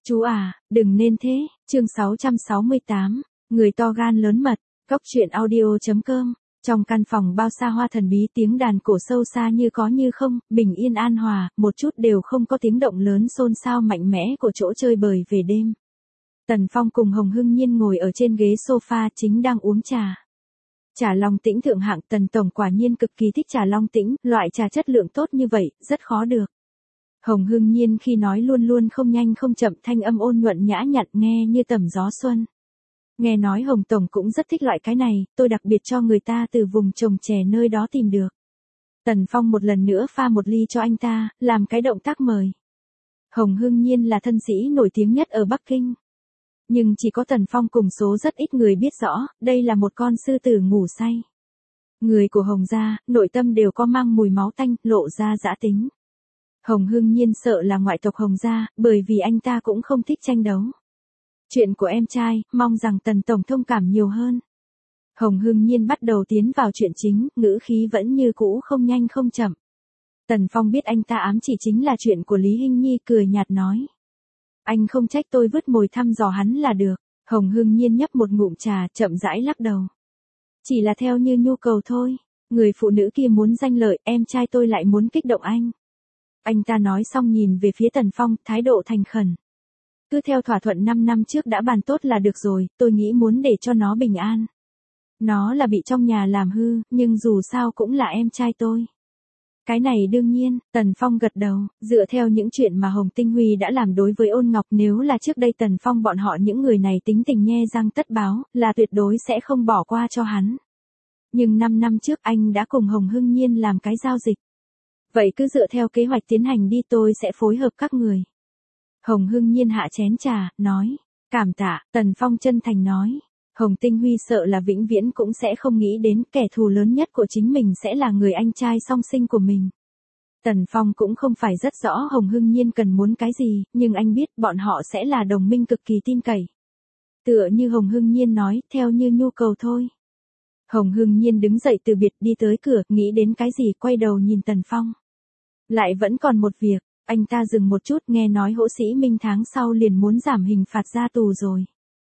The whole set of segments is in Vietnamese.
Chú à, đừng nên thế, chương 668, người to gan lớn mật, Cóc truyện audio.com, trong căn phòng bao xa hoa thần bí tiếng đàn cổ sâu xa như có như không, bình yên an hòa, một chút đều không có tiếng động lớn xôn xao mạnh mẽ của chỗ chơi bời về đêm. Tần Phong cùng Hồng Hưng Nhiên ngồi ở trên ghế sofa chính đang uống trà. Trà Long Tĩnh thượng hạng, Tần Tổng quả nhiên cực kỳ thích trà Long Tĩnh, loại trà chất lượng tốt như vậy, rất khó được. Hồng Hưng Nhiên khi nói luôn luôn không nhanh không chậm, thanh âm ôn nhuận nhã nhặn nghe như tầm gió xuân. Nghe nói Hồng Tổng cũng rất thích loại cái này, tôi đặc biệt cho người ta từ vùng trồng chè nơi đó tìm được. Tần Phong một lần nữa pha một ly cho anh ta, làm cái động tác mời. Hồng Hưng Nhiên là thân sĩ nổi tiếng nhất ở Bắc Kinh. Nhưng chỉ có Tần Phong cùng số rất ít người biết rõ, đây là một con sư tử ngủ say. Người của Hồng gia, nội tâm đều có mang mùi máu tanh, lộ ra dã tính. Hồng Hưng Nhiên sợ là ngoại tộc Hồng gia, bởi vì anh ta cũng không thích tranh đấu. Chuyện của em trai, mong rằng Tần Tổng thông cảm nhiều hơn. Hồng Hưng Nhiên bắt đầu tiến vào chuyện chính, ngữ khí vẫn như cũ không nhanh không chậm. Tần Phong biết anh ta ám chỉ chính là chuyện của Lý Hinh Nhi, cười nhạt nói. Anh không trách tôi vứt mồi thăm dò hắn là được. Hồng Hưng Nhiên nhấp một ngụm trà, chậm rãi lắc đầu. Chỉ là theo như nhu cầu thôi. Người phụ nữ kia muốn danh lợi, em trai tôi lại muốn kích động anh. Anh ta nói xong nhìn về phía Tần Phong, thái độ thành khẩn. Cứ theo thỏa thuận 5 năm trước đã bàn tốt là được rồi, tôi nghĩ muốn để cho nó bình an. Nó là bị trong nhà làm hư, nhưng dù sao cũng là em trai tôi. Cái này đương nhiên, Tần Phong gật đầu, dựa theo những chuyện mà Hồng Tinh Huy đã làm đối với Ôn Ngọc, nếu là trước đây Tần Phong bọn họ những người này tính tình nhe răng tất báo, là tuyệt đối sẽ không bỏ qua cho hắn. Nhưng 5 năm trước anh đã cùng Hồng Hưng Nhiên làm cái giao dịch. Vậy cứ dựa theo kế hoạch tiến hành đi, tôi sẽ phối hợp các người. Hồng Hưng Nhiên hạ chén trà, nói. Cảm tạ, Tần Phong chân thành nói. Hồng Tinh Huy sợ là vĩnh viễn cũng sẽ không nghĩ đến kẻ thù lớn nhất của chính mình sẽ là người anh trai song sinh của mình. Tần Phong cũng không phải rất rõ Hồng Hưng Nhiên cần muốn cái gì, nhưng anh biết bọn họ sẽ là đồng minh cực kỳ tin cậy. Tựa như Hồng Hưng Nhiên nói, theo như nhu cầu thôi. Hồng Hưng Nhiên đứng dậy từ biệt đi tới cửa, nghĩ đến cái gì quay đầu nhìn Tần Phong. Lại vẫn còn một việc, anh ta dừng một chút, nghe nói Hỗ Sĩ Minh tháng sau liền muốn giảm hình phạt ra tù rồi.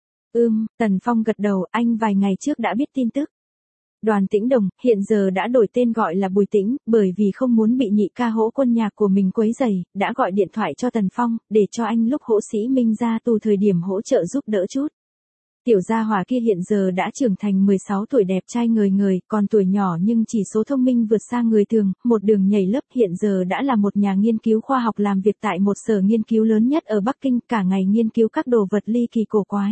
Tần Phong gật đầu, anh vài ngày trước đã biết tin tức. Đoàn Tĩnh Đồng, hiện giờ đã đổi tên gọi là Bùi Tĩnh, bởi vì không muốn bị nhị ca Hỗ Quân Nhạc của mình quấy rầy, đã gọi điện thoại cho Tần Phong, để cho anh lúc Hỗ Sĩ Minh ra tù thời điểm hỗ trợ giúp đỡ chút. Tiểu gia hỏa kia hiện giờ đã trưởng thành 16 tuổi, đẹp trai ngời ngời, còn tuổi nhỏ nhưng chỉ số thông minh vượt xa người thường, một đường nhảy lớp, hiện giờ đã là một nhà nghiên cứu khoa học làm việc tại một sở nghiên cứu lớn nhất ở Bắc Kinh, cả ngày nghiên cứu các đồ vật ly kỳ cổ quái.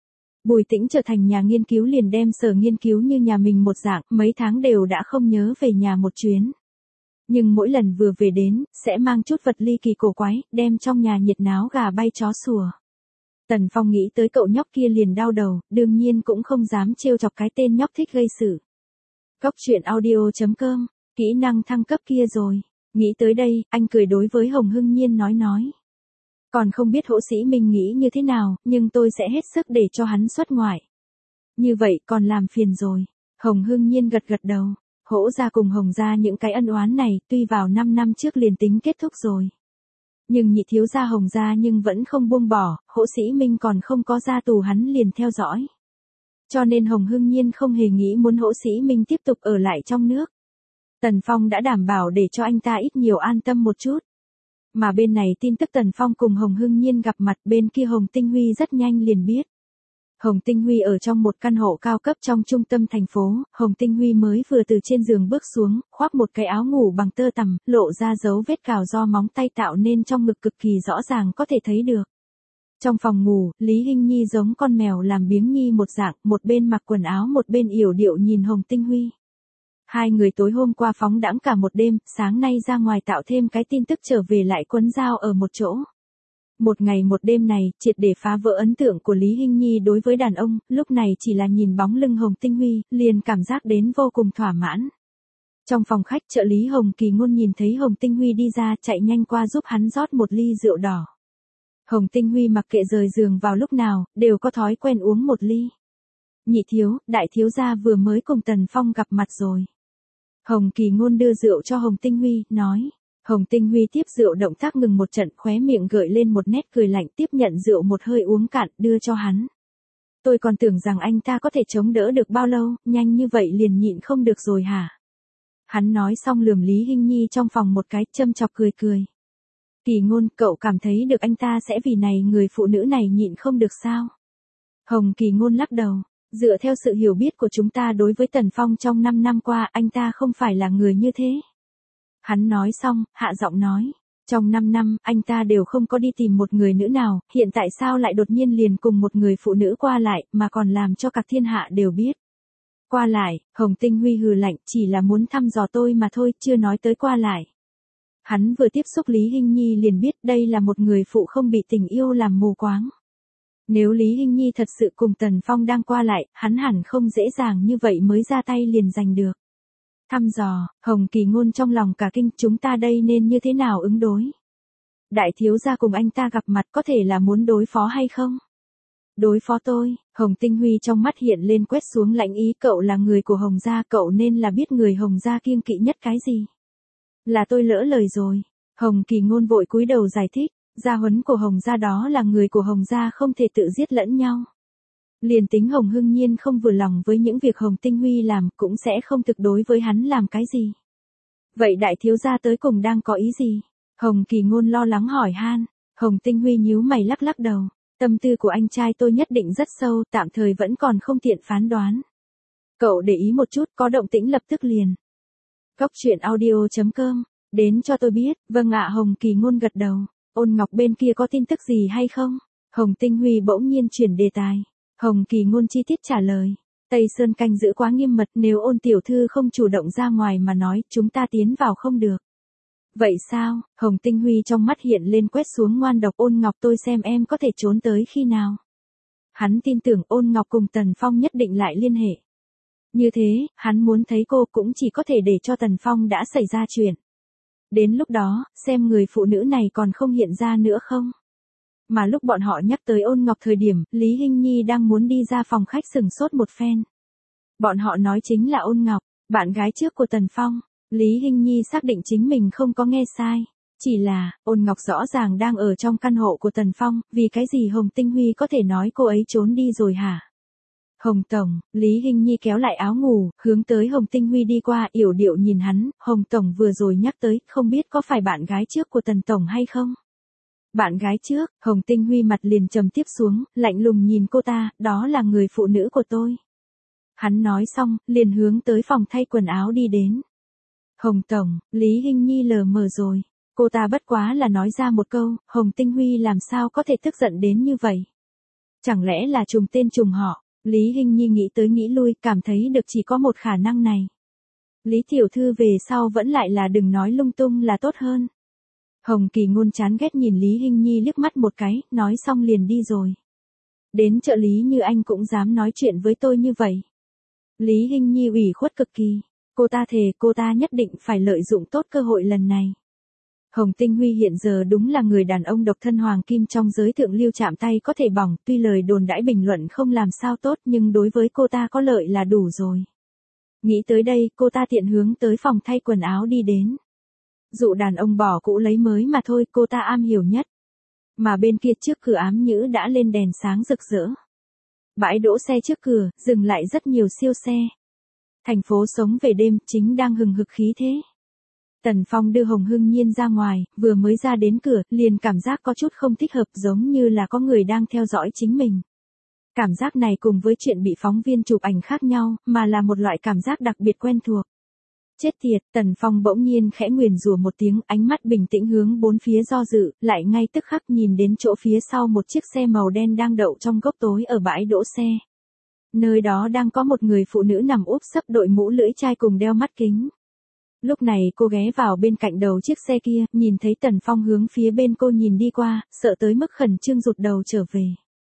Bùi Tĩnh trở thành nhà nghiên cứu liền đem sở nghiên cứu như nhà mình một dạng, mấy tháng đều đã không nhớ về nhà một chuyến. Nhưng mỗi lần vừa về đến, sẽ mang chút vật ly kỳ cổ quái, đem trong nhà nhiệt náo gà bay chó sủa. Tần Phong nghĩ tới cậu nhóc kia liền đau đầu, đương nhiên cũng không dám trêu chọc cái tên nhóc thích gây sự. Cóc truyện audio.com, kỹ năng thăng cấp kia rồi. Nghĩ tới đây, anh cười đối với Hồng Hưng Nhiên nói. Còn không biết Hỗ Sĩ Minh nghĩ như thế nào, nhưng tôi sẽ hết sức để cho hắn xuất ngoại. Như vậy còn làm phiền rồi. Hồng Hưng Nhiên gật đầu. Hỗ gia cùng Hồng gia những cái ân oán này, tuy vào 5 năm trước liền tính kết thúc rồi. Nhưng nhị thiếu gia Hồng gia nhưng vẫn không buông bỏ, Hỗ Sĩ Minh còn không có ra tù hắn liền theo dõi. Cho nên Hồng Hưng Nhiên không hề nghĩ muốn Hỗ Sĩ Minh tiếp tục ở lại trong nước. Tần Phong đã đảm bảo để cho anh ta ít nhiều an tâm một chút. Mà bên này tin tức Tần Phong cùng Hồng Hưng Nhiên gặp mặt, bên kia Hồng Tinh Huy rất nhanh liền biết. Hồng Tinh Huy ở trong một căn hộ cao cấp trong trung tâm thành phố, Hồng Tinh Huy mới vừa từ trên giường bước xuống, khoác một cái áo ngủ bằng tơ tằm, lộ ra dấu vết cào do móng tay tạo nên trong ngực cực kỳ rõ ràng có thể thấy được. Trong phòng ngủ, Lý Hinh Nhi giống con mèo làm biếng nhi một dạng, một bên mặc quần áo một bên yểu điệu nhìn Hồng Tinh Huy. Hai người tối hôm qua phóng đãng cả một đêm, sáng nay ra ngoài tạo thêm cái tin tức trở về lại quấn dao ở một chỗ. Một ngày một đêm này, triệt để phá vỡ ấn tượng của Lý Hinh Nhi đối với đàn ông, lúc này chỉ là nhìn bóng lưng Hồng Tinh Huy, liền cảm giác đến vô cùng thỏa mãn. Trong phòng khách, trợ lý Hồng Kỳ Ngôn nhìn thấy Hồng Tinh Huy đi ra, chạy nhanh qua giúp hắn rót một ly rượu đỏ. Hồng Tinh Huy mặc kệ rời giường vào lúc nào, đều có thói quen uống một ly. Nhị thiếu, đại thiếu gia vừa mới cùng Tần Phong gặp mặt rồi. Hồng Kỳ Ngôn đưa rượu cho Hồng Tinh Huy, nói. Hồng Tinh Huy tiếp rượu động tác ngừng một trận, khóe miệng gợi lên một nét cười lạnh, tiếp nhận rượu một hơi uống cạn, đưa cho hắn. Tôi còn tưởng rằng anh ta có thể chống đỡ được bao lâu, nhanh như vậy liền nhịn không được rồi hả? Hắn nói xong lườm Lý Hinh Nhi trong phòng một cái, châm chọc cười cười. Kỳ Ngôn, cậu cảm thấy được anh ta sẽ vì này người phụ nữ này nhịn không được sao? Hồng Kỳ Ngôn lắc đầu, dựa theo sự hiểu biết của chúng ta đối với Tần Phong trong 5 năm qua, anh ta không phải là người như thế. Hắn nói xong, hạ giọng nói, trong 5 năm, anh ta đều không có đi tìm một người nữ nào, hiện tại sao lại đột nhiên liền cùng một người phụ nữ qua lại, mà còn làm cho cả thiên hạ đều biết. Qua lại, Hồng Tinh Huy hừ lạnh, chỉ là muốn thăm dò tôi mà thôi, chưa nói tới qua lại. Hắn vừa tiếp xúc Lý Hinh Nhi liền biết đây là một người phụ không bị tình yêu làm mù quáng. Nếu Lý Hinh Nhi thật sự cùng Tần Phong đang qua lại, hắn hẳn không dễ dàng như vậy mới ra tay liền giành được. Thăm dò, Hồng Kỳ Ngôn trong lòng cả kinh, chúng ta đây nên như thế nào ứng đối? Đại thiếu gia cùng anh ta gặp mặt có thể là muốn đối phó hay không? Đối phó tôi, Hồng Tinh Huy trong mắt hiện lên quét xuống lạnh ý, cậu là người của Hồng gia, cậu nên là biết người Hồng gia kiêng kỵ nhất cái gì. Là tôi lỡ lời rồi. Hồng Kỳ Ngôn vội cúi đầu giải thích, gia huấn của Hồng gia đó là người của Hồng gia không thể tự giết lẫn nhau. Liền tính Hồng Hưng Nhiên không vừa lòng với những việc Hồng Tinh Huy làm, cũng sẽ không thực đối với hắn làm cái gì. Vậy đại thiếu gia tới cùng đang có ý gì? Hồng Kỳ Ngôn lo lắng hỏi han. Hồng Tinh Huy nhíu mày lắc lắc đầu. Tâm tư của anh trai tôi nhất định rất sâu, tạm thời vẫn còn không tiện phán đoán. Cậu để ý một chút, có động tĩnh lập tức liền. Góc truyện audio.com, đến cho tôi biết. Vâng ạ. Hồng Kỳ Ngôn gật đầu. Ôn Ngọc bên kia có tin tức gì hay không? Hồng Tinh Huy bỗng nhiên chuyển đề tài. Hồng Kỳ Ngôn chi tiết trả lời. Tây Sơn canh giữ quá nghiêm mật, nếu Ôn tiểu thư không chủ động ra ngoài mà nói, chúng ta tiến vào không được. Vậy sao? Hồng Tinh Huy trong mắt hiện lên quét xuống ngoan độc. Ôn Ngọc, tôi xem em có thể trốn tới khi nào. Hắn tin tưởng Ôn Ngọc cùng Tần Phong nhất định lại liên hệ. Như thế, hắn muốn thấy cô cũng chỉ có thể để cho Tần Phong đã xảy ra chuyện. Đến lúc đó, xem người phụ nữ này còn không hiện ra nữa không. Mà lúc bọn họ nhắc tới Ôn Ngọc thời điểm, Lý Hinh Nhi đang muốn đi ra phòng khách sừng sốt một phen. Bọn họ nói chính là Ôn Ngọc, bạn gái trước của Tần Phong. Lý Hinh Nhi xác định chính mình không có nghe sai. Chỉ là, Ôn Ngọc rõ ràng đang ở trong căn hộ của Tần Phong, vì cái gì Hồng Tinh Huy có thể nói cô ấy trốn đi rồi hả? Hồng Tổng, Lý Hinh Nhi kéo lại áo ngủ, hướng tới Hồng Tinh Huy đi qua, yểu điệu nhìn hắn. Hồng Tổng vừa rồi nhắc tới, không biết có phải bạn gái trước của Tần Tổng hay không? Bạn gái trước, Hồng Tinh Huy mặt liền trầm tiếp xuống, lạnh lùng nhìn cô ta, đó là người phụ nữ của tôi. Hắn nói xong, liền hướng tới phòng thay quần áo đi đến. Hồng Tổng, Lý Hinh Nhi lờ mờ rồi. Cô ta bất quá là nói ra một câu, Hồng Tinh Huy làm sao có thể tức giận đến như vậy? Chẳng lẽ là trùng tên trùng họ? Lý Hinh Nhi nghĩ tới nghĩ lui, cảm thấy được chỉ có một khả năng này. Lý tiểu thư về sau vẫn lại là đừng nói lung tung là tốt hơn. Hồng Kỳ Ngôn chán ghét nhìn Lý Hinh Nhi liếc mắt một cái, nói xong liền đi rồi. Đến trợ lý như anh cũng dám nói chuyện với tôi như vậy. Lý Hinh Nhi ủy khuất cực kỳ. Cô ta thề cô ta nhất định phải lợi dụng tốt cơ hội lần này. Hồng Tinh Huy hiện giờ đúng là người đàn ông độc thân hoàng kim trong giới thượng lưu, chạm tay có thể bỏng, tuy lời đồn đãi bình luận không làm sao tốt nhưng đối với cô ta có lợi là đủ rồi. Nghĩ tới đây, cô ta tiện hướng tới phòng thay quần áo đi đến. Dụ đàn ông bỏ cũ lấy mới mà thôi, cô ta am hiểu nhất. Mà bên kia trước cửa ám nhữ đã lên đèn sáng rực rỡ. Bãi đỗ xe trước cửa, dừng lại rất nhiều siêu xe. Thành phố sống về đêm, chính đang hừng hực khí thế. Tần Phong đưa Hồng Hưng Nhiên ra ngoài, vừa mới ra đến cửa, liền cảm giác có chút không thích hợp, giống như là có người đang theo dõi chính mình. Cảm giác này cùng với chuyện bị phóng viên chụp ảnh khác nhau, mà là một loại cảm giác đặc biệt quen thuộc. Chết tiệt, Tần Phong bỗng nhiên khẽ nguyền rủa một tiếng, ánh mắt bình tĩnh hướng bốn phía do dự, lại ngay tức khắc nhìn đến chỗ phía sau một chiếc xe màu đen đang đậu trong góc tối ở bãi đỗ xe. Nơi đó đang có một người phụ nữ nằm úp sấp, đội mũ lưỡi chai cùng đeo mắt kính. Lúc này cô ghé vào bên cạnh đầu chiếc xe kia, nhìn thấy Tần Phong hướng phía bên cô nhìn đi qua, sợ tới mức khẩn trương rụt đầu trở về.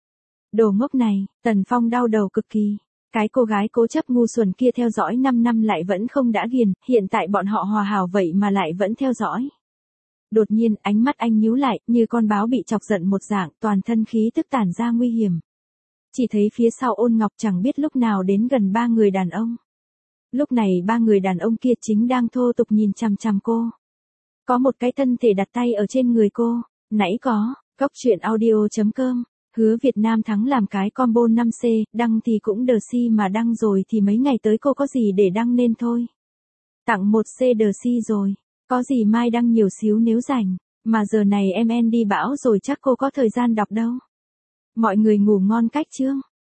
Đồ ngốc này, Tần Phong đau đầu cực kỳ. Cái cô gái cố chấp ngu xuẩn kia theo dõi 5 năm lại vẫn không đã ghiền, hiện tại bọn họ hòa hảo vậy mà lại vẫn theo dõi. Đột nhiên, ánh mắt anh nhíu lại, như con báo bị chọc giận một dạng, toàn thân khí tức tản ra nguy hiểm. Chỉ thấy phía sau Ôn Ngọc chẳng biết lúc nào đến gần 3 người đàn ông. Lúc này 3 người đàn ông kia chính đang thô tục nhìn chằm chằm cô. Có một cái thân thể đặt tay ở trên người cô. Nãy có, Cóc truyện audio.com. Hứa Việt Nam thắng làm cái combo 5C, đăng thì cũng đờ si mà đăng rồi thì mấy ngày tới cô có gì để đăng nên thôi. Tặng 1C đờ si rồi. Có gì mai đăng nhiều xíu nếu rảnh. Mà giờ này em đi bão rồi chắc cô có thời gian đọc đâu. Mọi người ngủ ngon cách chưa?